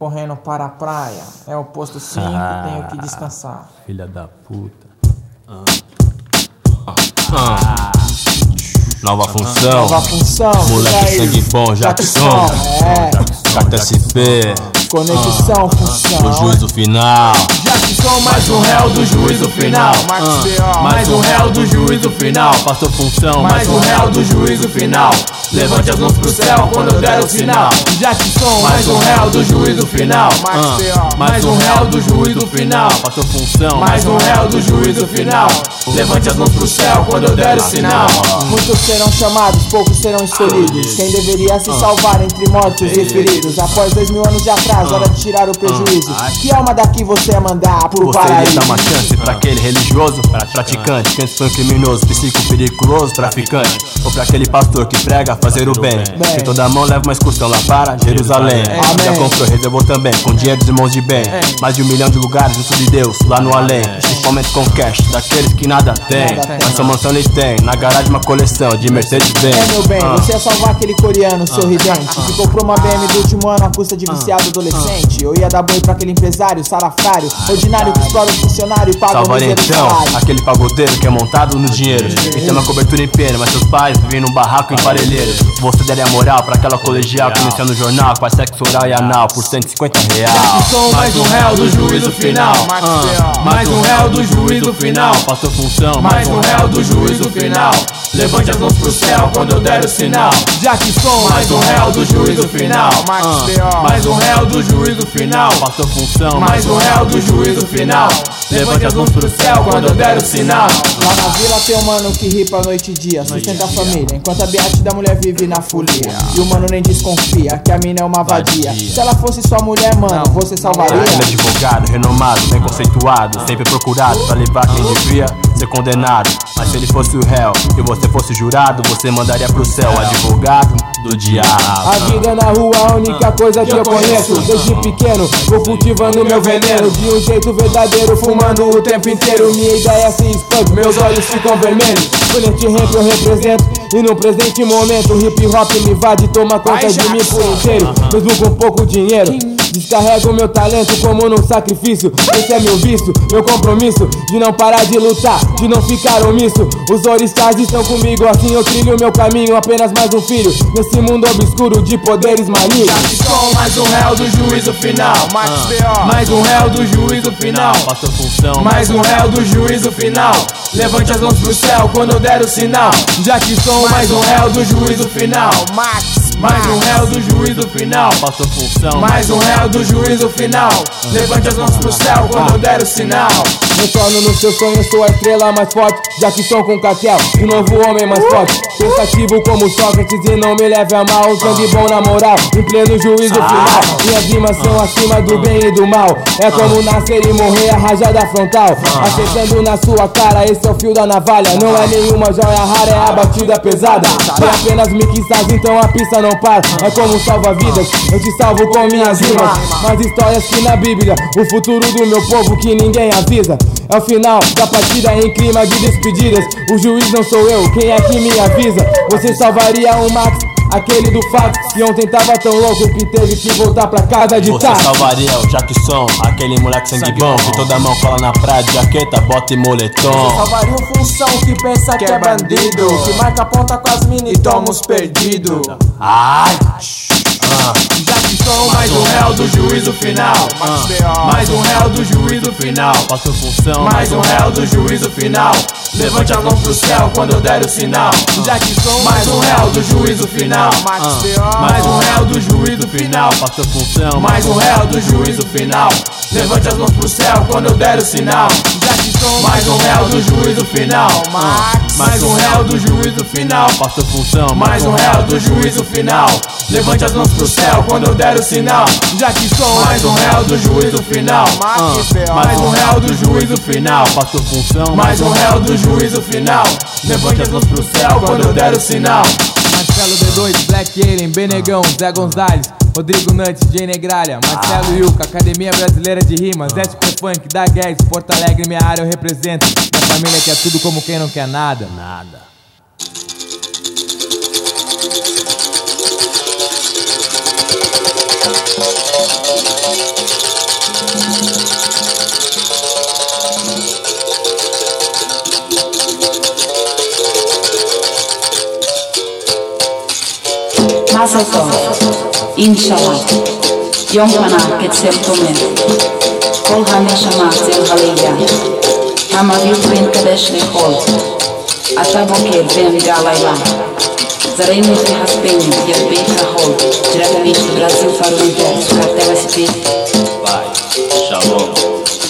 Correndo para a praia, é o posto 5, tenho que descansar. Filha da puta. Nova função, moleque sangue bom, Jackson, JSP, conexão, função. o juízo final. Jackson, mais um réu do juízo final. Mais um réu do juízo final. Passou função, mais um réu do juízo final. Levante as mãos pro céu quando eu der o sinal. Jackson, mais um réu do juízo final. Mais um réu do juízo final. Passou função, mais um réu do juízo final. Levante as mãos pro céu quando eu der o sinal. Muitos serão chamados, poucos serão escolhidos. Quem deveria se salvar entre mortos e feridos? Após 2000 anos de atraso, hora de tirar o prejuízo. Que alma daqui você mandar pro paraíso? Você dá uma chance pra aquele religioso, praticante, quem foi criminoso, psíquico periculoso, traficante. Ou pra aquele pastor que prega fazer o bem. Que toda mão leva uma excursão lá para Jerusalém. Já comprou, reservou também, com dinheiro dos irmãos de bem. Mais de 1 milhão de lugares junto de Deus, lá no além. Principalmente com cash, daqueles que nada tem. Mas sua mansão ele tem, na garagem uma coleção de Mercedes-Benz. É meu bem, você ia salvar aquele coreano sorridente que comprou uma BM do último ano à custa de viciado adolescente. Eu ia dar boi pra aquele empresário, salafrário, ordinário que explora o funcionário e paga o Salvaria miserável então salário. aquele pagodeiro que é montado no dinheiro e tem uma cobertura em pena, mas seus pais vivem num barraco em Parelheiros. Você daria moral pra aquela colegial que inicia no jornal, faz sexo oral e anal por R$150. Jackson, mais um réu do juízo final. Mais um réu do juízo final. Passou função, mais um réu do juízo final. Levante as mãos pro céu quando eu der o sinal. Jackson, mais um réu do juízo final. Mais um réu do juízo final. Passou função, mais um réu do juízo final. Levante as mãos pro céu quando eu der o sinal. Lá na vila tem um mano que ripa noite e dia, sustenta a família, enquanto a beate da mulher vive na folia. E o mano nem desconfia que a mina é uma vadia. Se ela fosse sua mulher, mano, você salvaria? Ele é advogado, renomado, bem conceituado, sempre procurado pra levar quem devia ser condenado. Mas se ele fosse o réu e você fosse jurado, você mandaria pro céu, advogado do diabo. A vida na rua é a única coisa que eu conheço. Desde pequeno vou cultivando meu veneno de um jeito verdadeiro, fumando o tempo inteiro. Minha ideia se expande, meus olhos ficam vermelhos. Neste rap eu represento e no presente momento o hip hop me invade, toma conta de mim por inteiro. Mesmo com pouco dinheiro, descarrego meu talento como num sacrifício. Esse é meu vício, meu compromisso de não parar de lutar, de não ficar omisso. Os orixás estão comigo, assim eu trilho meu caminho. Apenas mais um filho nesse mundo obscuro de poderes malignos. Jackson, mais um réu do juízo final. Mais um réu do juízo final. Passou função, mais um réu do juízo final. Levante as mãos pro céu quando eu der o sinal. Jackson, mais um réu do juízo final. Mais um réu do juízo final. Passou função, mais um réu do juízo final. Levante as mãos pro céu quando eu der o sinal. Retorno no seu sonho, sou a estrela mais forte. Jackson com Catel, o novo homem mais forte. Pensativo como Sócrates e não me leve a mal. Sangue bom na moral, em pleno juízo final. Minhas rimas são acima do bem e do mal. É como nascer e morrer, a rajada frontal acertando na sua cara, esse é o fio da navalha. Não é nenhuma joia rara, é a batida pesada. Tem apenas mixas, então a pista não para. É como salva-vidas, eu te salvo com minhas rimas. Mas histórias que na Bíblia, o futuro do meu povo que ninguém avisa. É o final da partida em clima de despedidas. O juiz não sou eu, quem é que me avisa? Você salvaria o Max, aquele do fax, que ontem tava tão louco que teve que voltar pra casa de táxi. Você salvaria o Jackson, aquele moleque sangue bom, que toda mão cola na praia de jaqueta, bota e moletom. Você salvaria o função que pensa que é bandido, que marca a ponta com as minas e toma os perdidos. Ai! Jackson, mais um réu do juízo final. Mais um réu do juízo final. Passou função, mais um réu do juízo final. Levante as mãos pro céu quando eu der o sinal. Jackson, mais um réu do juízo final. Mais um réu do juízo final. Passou função, mais um réu do juízo final. Levante as mãos pro céu quando eu der o sinal. Jackson, mais um réu do juízo final. Mais um réu do juízo final. Passou função, mais um réu do juízo final. Levante as mãos pro céu quando eu der o sinal. Jackson, mais um réu do juízo final. Mais um réu do juízo final. Passou função, mais um réu do juízo final. Levante as mãos pro céu quando eu der o sinal. Marcelo D2, Black Alien, Benegão, Zé Gonzalez, Rodrigo Nantes, Jay Negralha, Marcelo Yuca, Academia Brasileira de Rimas, SP Funk, da Guedes, Porto Alegre, minha área eu represento. Minha família quer tudo como quem não quer nada. se to, inshallah, Yom Pana Ketzel Tomer, Kol Hameshama Zel Halilya, Hamavil Ben Kadesh Lechol, Ataboker Ben Galayla, Zaremos de Raspenho, Yerbei Rahol, diretamente do Brasil para o universo, Cartel SP. Vai, shalom.